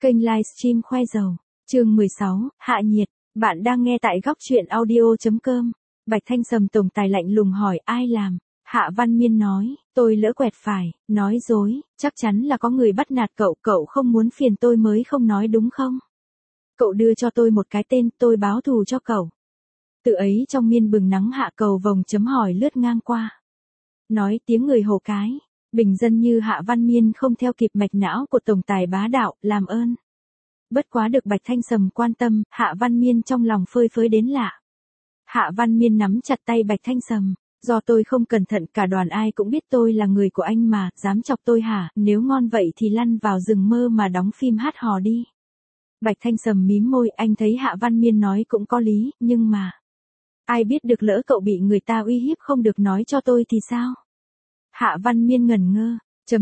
Kênh livestream khoe dầu. Chương 16, hạ nhiệt. Bạn đang nghe tại góc truyện audio.com. Bạch Thanh Sầm tổng tài lạnh lùng hỏi ai làm. Hạ Văn Miên nói, tôi lỡ quẹt phải, nói dối, chắc chắn là có người bắt nạt cậu, cậu không muốn phiền tôi mới không nói đúng không? Cậu đưa cho tôi một cái tên, tôi báo thù cho cậu. Tự ấy trong miên bừng nắng hạ cầu vòng chấm hỏi lướt ngang qua. Nói tiếng người Hồ cái. Bình dân như Hạ Văn Miên không theo kịp mạch não của tổng tài bá đạo, làm ơn. Bất quá được Bạch Thanh Sầm quan tâm, Hạ Văn Miên trong lòng phơi phới đến lạ. Hạ Văn Miên nắm chặt tay Bạch Thanh Sầm, do tôi không cẩn thận cả đoàn ai cũng biết tôi là người của anh mà, dám chọc tôi hả, nếu ngon vậy thì lăn vào rừng mơ mà đóng phim hát hò đi. Bạch Thanh Sầm mím môi, anh thấy Hạ Văn Miên nói cũng có lý, nhưng mà... ai biết được lỡ cậu bị người ta uy hiếp không được nói cho tôi thì sao? Hạ Văn Miên ngẩn ngơ,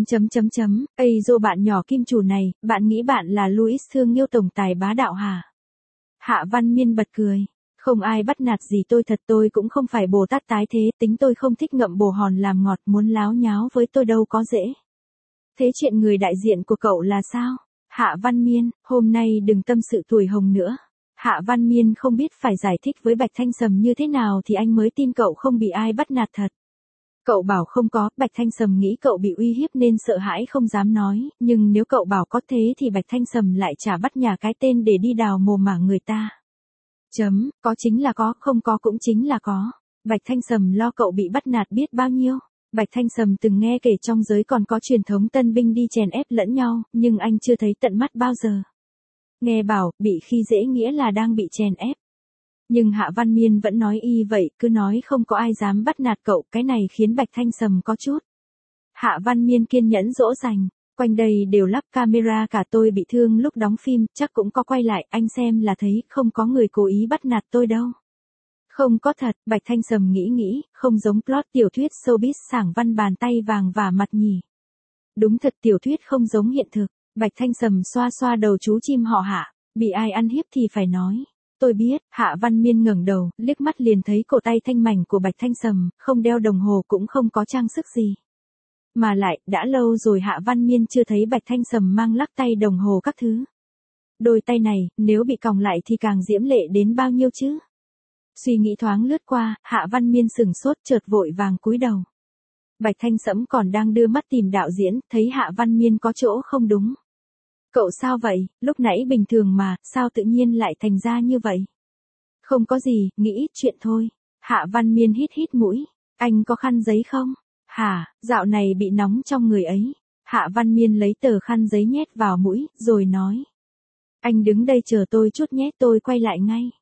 Ây dô bạn nhỏ kim chủ này, bạn nghĩ bạn là Louis thương yêu tổng tài bá đạo hả? Hạ Văn Miên bật cười, không ai bắt nạt gì tôi thật, tôi cũng không phải Bồ Tát tái thế, tính tôi không thích ngậm bồ hòn làm ngọt, muốn láo nháo với tôi đâu có dễ. Thế chuyện người đại diện của cậu là sao? Hạ Văn Miên, hôm nay đừng tâm sự tuổi hồng nữa. Hạ Văn Miên không biết phải giải thích với Bạch Thanh Sầm như thế nào thì anh mới tin cậu không bị ai bắt nạt thật. Cậu bảo không có, Bạch Thanh Sầm nghĩ cậu bị uy hiếp nên sợ hãi không dám nói, nhưng nếu cậu bảo có thế thì Bạch Thanh Sầm lại chả bắt nhà cái tên để đi đào mồ mả người ta. Có chính là có, không có cũng chính là có. Bạch Thanh Sầm lo cậu bị bắt nạt biết bao nhiêu. Bạch Thanh Sầm từng nghe kể trong giới còn có truyền thống tân binh đi chèn ép lẫn nhau, nhưng anh chưa thấy tận mắt bao giờ. Nghe bảo, bị khi dễ nghĩa là đang bị chèn ép. Nhưng Hạ Văn Miên vẫn nói y vậy, cứ nói không có ai dám bắt nạt cậu, cái này khiến Bạch Thanh Sầm có chút. Hạ Văn Miên kiên nhẫn dỗ dành, quanh đây đều lắp camera, cả tôi bị thương lúc đóng phim, chắc cũng có quay lại, anh xem là thấy, không có người cố ý bắt nạt tôi đâu. Không có thật, Bạch Thanh Sầm nghĩ, không giống plot tiểu thuyết showbiz sảng văn bàn tay vàng và mặt nhỉ. Đúng thật, tiểu thuyết không giống hiện thực. Bạch Thanh Sầm xoa xoa đầu chú chim họ Hạ, bị ai ăn hiếp thì phải nói. Tôi biết, Hạ Văn Miên ngẩng đầu, liếc mắt liền thấy cổ tay thanh mảnh của Bạch Thanh Sầm, không đeo đồng hồ cũng không có trang sức gì. Mà lại, đã lâu rồi Hạ Văn Miên chưa thấy Bạch Thanh Sầm mang lắc tay đồng hồ các thứ. Đôi tay này, nếu bị còng lại thì càng diễm lệ đến bao nhiêu chứ? Suy nghĩ thoáng lướt qua, Hạ Văn Miên sừng sốt chợt vội vàng cúi đầu. Bạch Thanh Sẫm còn đang đưa mắt tìm đạo diễn, thấy Hạ Văn Miên có chỗ không đúng. Cậu sao vậy, lúc nãy bình thường mà, sao tự nhiên lại thành ra như vậy? Không có gì, nghĩ ít chuyện thôi. Hạ Văn Miên hít mũi. Anh có khăn giấy không? Hả, dạo này bị nóng trong người ấy. Hạ Văn Miên lấy tờ khăn giấy nhét vào mũi, rồi nói. Anh đứng đây chờ tôi chút nhé, tôi quay lại ngay.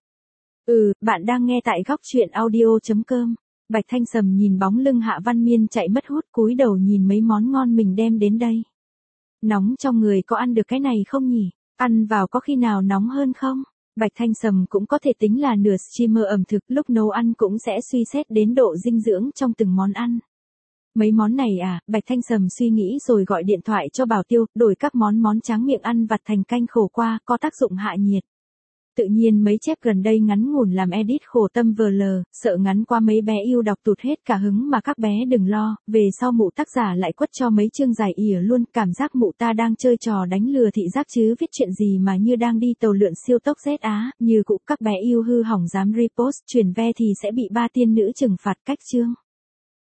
Bạn đang nghe tại góc truyện audio.com. Bạch Thanh Sầm nhìn bóng lưng Hạ Văn Miên chạy mất hút, cúi đầu nhìn mấy món ngon mình đem đến đây. Nóng trong người có ăn được cái này không nhỉ? Ăn vào có khi nào nóng hơn không? Bạch Thanh Sầm cũng có thể tính là nửa streamer ẩm thực, lúc nấu ăn cũng sẽ suy xét đến độ dinh dưỡng trong từng món ăn. Mấy món này à, Bạch Thanh Sầm suy nghĩ rồi gọi điện thoại cho Bảo Tiêu, đổi các món tráng miệng ăn vặt thành canh khổ qua, có tác dụng hạ nhiệt. Tự nhiên mấy chép gần đây ngắn ngủn làm edit khổ tâm vờ lờ, sợ ngắn qua mấy bé yêu đọc tụt hết cả hứng mà các bé đừng lo, về sau mụ tác giả lại quất cho mấy chương dài ỉa luôn, cảm giác mụ ta đang chơi trò đánh lừa thị giác chứ viết chuyện gì mà như đang đi tàu lượn siêu tốc Z Á, như cụ các bé yêu hư hỏng dám repost truyền ve thì sẽ bị 3 tiên nữ trừng phạt cách chương.